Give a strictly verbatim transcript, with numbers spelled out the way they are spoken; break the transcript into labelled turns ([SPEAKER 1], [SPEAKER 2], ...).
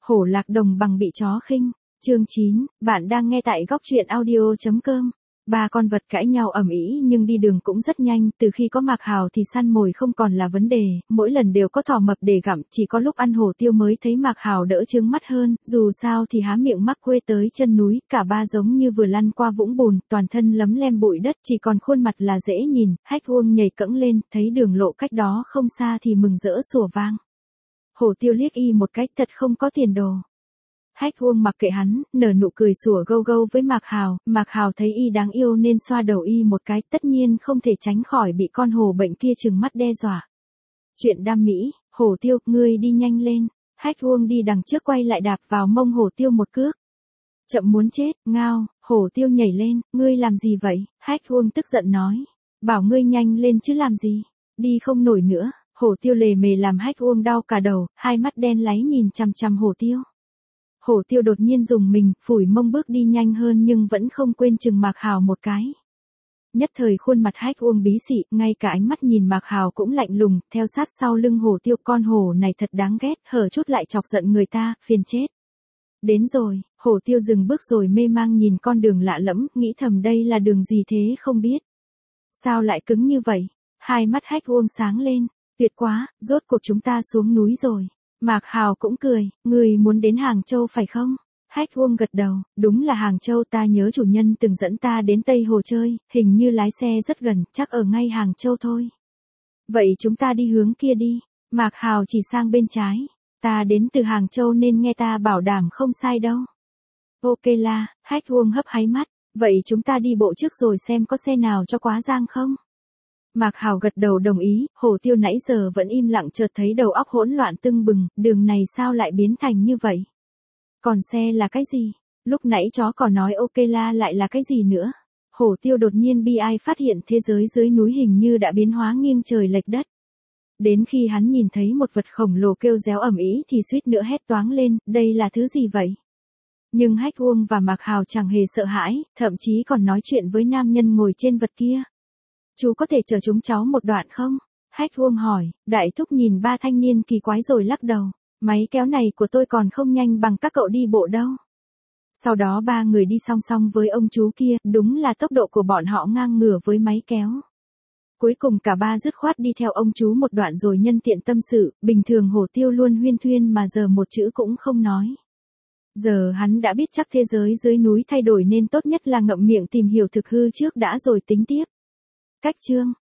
[SPEAKER 1] Hổ lạc đồng bằng bị chó khinh. Chương chín, bạn đang nghe tại góc truyện audio chấm com. Ba con vật cãi nhau ầm ĩ nhưng đi đường cũng rất nhanh, từ khi có Mạc Hào thì săn mồi không còn là vấn đề, mỗi lần đều có thỏ mập để gặm, chỉ có lúc ăn hổ tiêu mới thấy Mạc Hào đỡ chướng mắt hơn, dù sao thì há miệng mắc quê tới chân núi, cả ba giống như vừa lăn qua vũng bùn, toàn thân lấm lem bụi đất, chỉ còn khuôn mặt là dễ nhìn. Hách Uông nhảy cẫng lên, thấy đường lộ cách đó không xa thì mừng rỡ sủa vang. Hổ tiêu liếc y một cách thật không có tiền đồ. Hách Uông mặc kệ hắn, nở nụ cười sủa gâu gâu với Mạc Hào, Mạc Hào thấy y đáng yêu nên xoa đầu y một cái, tất nhiên không thể tránh khỏi bị con hổ bệnh kia trừng mắt đe dọa. Chuyện đam mỹ, hổ tiêu, ngươi đi nhanh lên. Hách Uông đi đằng trước quay lại đạp vào mông hổ tiêu một cước. Chậm muốn chết, ngao, hổ tiêu nhảy lên, ngươi làm gì vậy? Hách Uông tức giận nói, bảo ngươi nhanh lên chứ làm gì, đi không nổi nữa. Hổ tiêu lề mề làm Hách Uông đau cả đầu, hai mắt đen láy nhìn chằm chằm hổ tiêu. Hổ tiêu đột nhiên dùng mình, phủi mông bước đi nhanh hơn nhưng vẫn không quên chừng Mạc Hào một cái. Nhất thời khuôn mặt Hách Uông bí xị, ngay cả ánh mắt nhìn Mạc Hào cũng lạnh lùng, theo sát sau lưng hổ tiêu, con hổ này thật đáng ghét, hở chút lại chọc giận người ta, phiền chết. Đến rồi, hổ tiêu dừng bước rồi mê mang nhìn con đường lạ lẫm, nghĩ thầm đây là đường gì thế không biết. Sao lại cứng như vậy? Hai mắt Hách Uông sáng lên, tuyệt quá, rốt cuộc chúng ta xuống núi rồi. Mạc Hào cũng cười, người muốn đến Hàng Châu phải không? Hách Uông gật đầu, đúng là Hàng Châu, ta nhớ chủ nhân từng dẫn ta đến Tây Hồ chơi, hình như lái xe rất gần, chắc ở ngay Hàng Châu thôi. Vậy chúng ta đi hướng kia đi. Mạc Hào chỉ sang bên trái, ta đến từ Hàng Châu nên nghe ta bảo đảm không sai đâu. Ok la, Hách Uông hấp háy mắt, vậy chúng ta đi bộ trước rồi xem có xe nào cho quá giang không? Mạc Hào gật đầu đồng ý, hổ tiêu nãy giờ vẫn im lặng chợt thấy đầu óc hỗn loạn tưng bừng, đường này sao lại biến thành như vậy? Còn xe là cái gì? Lúc nãy chó còn nói ok la lại là cái gì nữa? Hổ tiêu đột nhiên bi ai phát hiện thế giới dưới núi hình như đã biến hóa nghiêng trời lệch đất. Đến khi hắn nhìn thấy một vật khổng lồ kêu réo ầm ĩ thì suýt nữa hét toáng lên, đây là thứ gì vậy? Nhưng Hách Uông và Mạc Hào chẳng hề sợ hãi, thậm chí còn nói chuyện với nam nhân ngồi trên vật kia. Chú có thể chờ chúng cháu một đoạn không? Hách Uông hỏi, đại thúc nhìn ba thanh niên kỳ quái rồi lắc đầu, máy kéo này của tôi còn không nhanh bằng các cậu đi bộ đâu. Sau đó ba người đi song song với ông chú kia, đúng là tốc độ của bọn họ ngang ngửa với máy kéo. Cuối cùng cả ba dứt khoát đi theo ông chú một đoạn rồi nhân tiện tâm sự, bình thường hổ tiêu luôn huyên thuyên mà giờ một chữ cũng không nói. Giờ hắn đã biết chắc thế giới dưới núi thay đổi nên tốt nhất là ngậm miệng tìm hiểu thực hư trước đã rồi tính tiếp. Cách chương